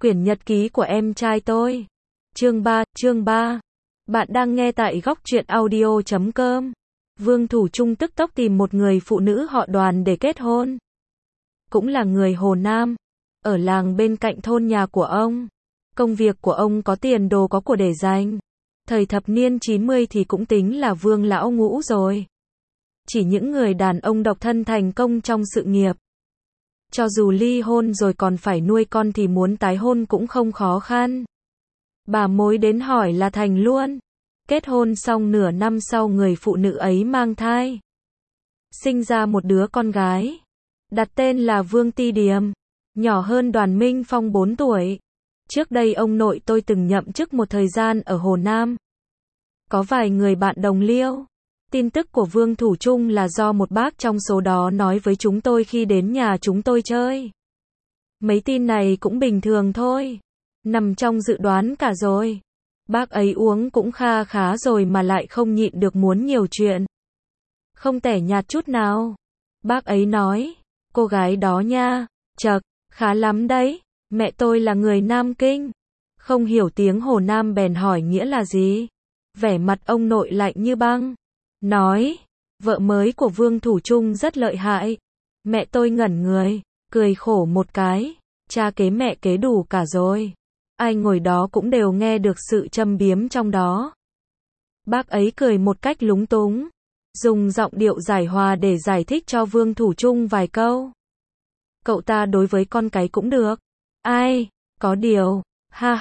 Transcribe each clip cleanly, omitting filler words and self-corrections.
Quyển nhật ký của em trai tôi. Chương 3. Bạn đang nghe tại góc truyện audio.com. Vương Thủ Trung tức tốc tìm một người phụ nữ họ Đoàn để kết hôn. Cũng là người Hồ Nam, ở làng bên cạnh thôn nhà của ông. Công việc của ông có tiền đồ có của để dành. Thời thập niên 90 thì cũng tính là vương lão ngũ rồi. Chỉ những người đàn ông độc thân thành công trong sự nghiệp. Cho dù ly hôn rồi còn phải nuôi con thì muốn tái hôn cũng không khó khăn. Bà mối đến hỏi là thành luôn. Kết hôn xong nửa năm sau người phụ nữ ấy mang thai. Sinh ra một đứa con gái. Đặt tên là Vương Ti Điềm. Nhỏ hơn Đoàn Minh Phong 4 tuổi. Trước đây ông nội tôi từng nhậm chức một thời gian ở Hồ Nam. Có vài người bạn đồng liêu. Tin tức của Vương Thủ Trung là do một bác trong số đó nói với chúng tôi khi đến nhà chúng tôi chơi. Mấy tin này cũng bình thường thôi. Nằm trong dự đoán cả rồi. Bác ấy uống cũng kha khá rồi mà lại không nhịn được muốn nhiều chuyện. Không tẻ nhạt chút nào. Bác ấy nói, cô gái đó nha, chậc, khá lắm đấy. Mẹ tôi là người Nam Kinh. Không hiểu tiếng Hồ Nam bèn hỏi nghĩa là gì. Vẻ mặt ông nội lạnh như băng. Nói, vợ mới của Vương Thủ Trung rất lợi hại. Mẹ tôi ngẩn người, cười khổ một cái. Cha kế mẹ kế đủ cả rồi. Ai ngồi đó cũng đều nghe được sự châm biếm trong đó. Bác ấy cười một cách lúng túng. Dùng giọng điệu giải hòa để giải thích cho Vương Thủ Trung vài câu. Cậu ta đối với con cái cũng được. Ai, có điều, ha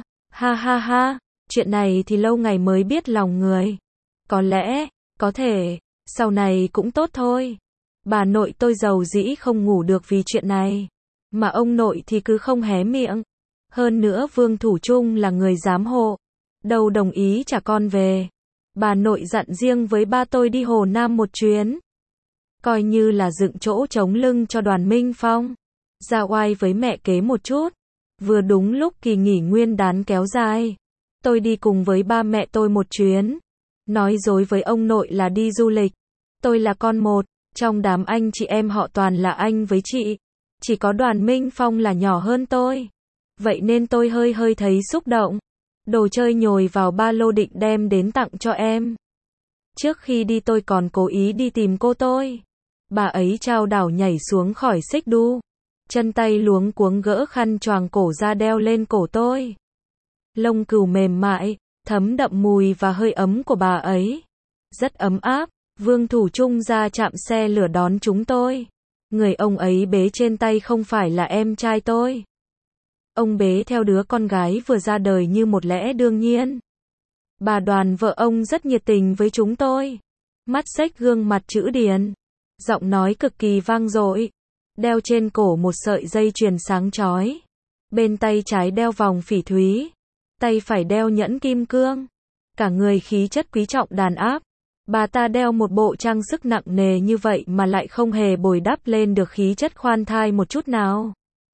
ha, chuyện này thì lâu ngày mới biết lòng người. Có lẽ, có thể, sau này cũng tốt thôi. Bà nội tôi giàu dĩ không ngủ được vì chuyện này. Mà ông nội thì cứ không hé miệng. Hơn nữa Vương Thủ Trung là người giám hộ. Đâu đồng ý trả con về. Bà nội dặn riêng với ba tôi đi Hồ Nam một chuyến. Coi như là dựng chỗ chống lưng cho Đoàn Minh Phong. Ra oai với mẹ kế một chút. Vừa đúng lúc kỳ nghỉ nguyên đán kéo dài. Tôi đi cùng với ba mẹ tôi một chuyến. Nói dối với ông nội là đi du lịch. Tôi là con một. Trong đám anh chị em họ toàn là anh với chị. Chỉ có Đoàn Minh Phong là nhỏ hơn tôi. Vậy nên tôi hơi thấy xúc động. Đồ chơi nhồi vào ba lô định đem đến tặng cho em. Trước khi đi tôi còn cố ý đi tìm cô tôi. Bà ấy chao đảo nhảy xuống khỏi xích đu. Chân tay luống cuống gỡ khăn choàng cổ ra đeo lên cổ tôi. Lông cừu mềm mại, thấm đậm mùi và hơi ấm của bà ấy. Rất ấm áp. Vương Thủ Trung ra trạm xe lửa đón chúng tôi. Người ông ấy bế trên tay không phải là em trai tôi. Ông bế theo đứa con gái vừa ra đời như một lẽ đương nhiên. Bà Đoàn vợ ông rất nhiệt tình với chúng tôi. Mắt xếch gương mặt chữ điền. Giọng nói cực kỳ vang dội. Đeo trên cổ một sợi dây chuyền sáng chói. Bên tay trái đeo vòng phỉ thúy. Tay phải đeo nhẫn kim cương. Cả người khí chất quý trọng đàn áp. Bà ta đeo một bộ trang sức nặng nề như vậy mà lại không hề bồi đắp lên được khí chất khoan thai một chút nào.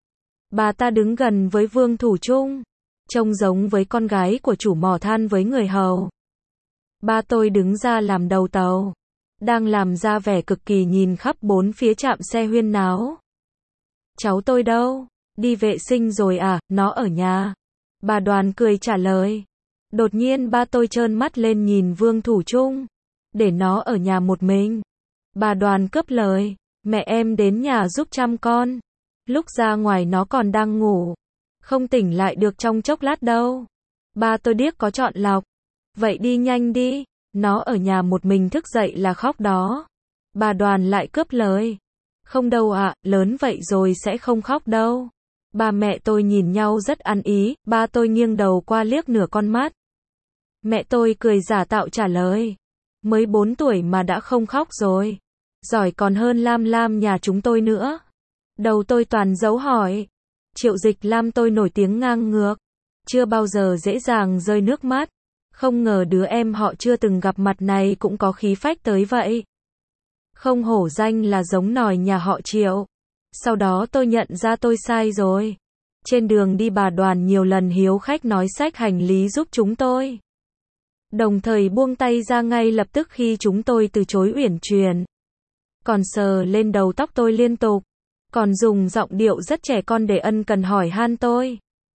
Bà ta đứng gần với Vương Thủ Trung. Trông giống với con gái của chủ mỏ than với người hầu. Ba tôi đứng ra làm đầu tàu. Đang làm ra vẻ cực kỳ nhìn khắp bốn phía trạm xe huyên náo. Cháu tôi đâu? Đi vệ sinh rồi à, nó ở nhà. Bà Đoàn cười trả lời. Đột nhiên ba tôi trơn mắt lên nhìn Vương Thủ Trung. Để nó ở nhà một mình. Bà Đoàn cướp lời. Mẹ em đến nhà giúp chăm con. Lúc ra ngoài nó còn đang ngủ. Không tỉnh lại được trong chốc lát đâu. Ba tôi điếc có chọn lọc. Vậy đi nhanh đi. Nó ở nhà một mình thức dậy là khóc đó. Bà Đoàn lại cướp lời. Không đâu ạ, lớn vậy rồi sẽ không khóc đâu. Ba mẹ tôi nhìn nhau rất ăn ý. Ba tôi nghiêng đầu qua liếc nửa con mắt. Mẹ tôi cười giả tạo trả lời. Mới 4 tuổi mà đã không khóc rồi. Giỏi còn hơn Lam Lam nhà chúng tôi nữa. Đầu tôi toàn dấu hỏi. Triệu Dịch Lam tôi nổi tiếng ngang ngược. Chưa bao giờ dễ dàng rơi nước mắt. Không ngờ đứa em họ chưa từng gặp mặt này cũng có khí phách tới vậy. Không hổ danh là giống nòi nhà họ Triệu. Sau đó tôi nhận ra tôi sai rồi. Trên đường đi bà Đoàn nhiều lần hiếu khách nói xách hành lý giúp chúng tôi. Đồng thời buông tay ra ngay lập tức khi chúng tôi từ chối uyển chuyển. Còn sờ lên đầu tóc tôi liên tục. Còn dùng giọng điệu rất trẻ con để ân cần hỏi han tôi.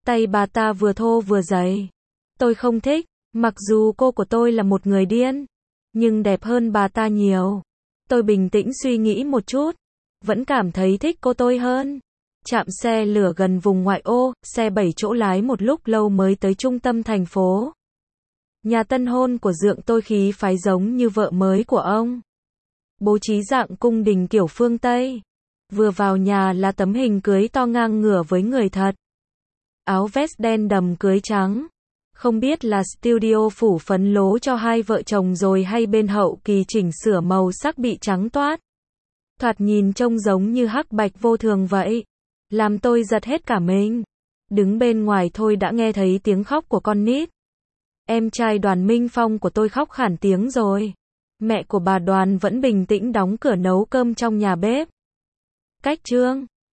Tay bà ta vừa thô vừa dày. Tôi không thích, mặc dù cô của tôi là một người điên, nhưng đẹp hơn bà ta nhiều. Tôi bình tĩnh suy nghĩ một chút, vẫn cảm thấy thích cô tôi hơn. Trạm xe lửa gần vùng ngoại ô, xe 7 chỗ lái một lúc lâu mới tới trung tâm thành phố. Nhà tân hôn của dượng tôi khí phái giống như vợ mới của ông. Bố trí dạng cung đình kiểu phương Tây. Vừa vào nhà là tấm hình cưới to ngang ngửa với người thật. Áo vest đen đầm cưới trắng. Không biết là studio phủ phấn lố cho hai vợ chồng rồi hay bên hậu kỳ chỉnh sửa màu sắc bị trắng toát. Thoạt nhìn trông giống như hắc bạch vô thường vậy. Làm tôi giật hết cả mình. Đứng bên ngoài thôi đã nghe thấy tiếng khóc của con nít. Em trai Đoàn Minh Phong của tôi khóc khản tiếng rồi. Mẹ của bà Đoàn vẫn bình tĩnh đóng cửa nấu cơm trong nhà bếp. Cách Trương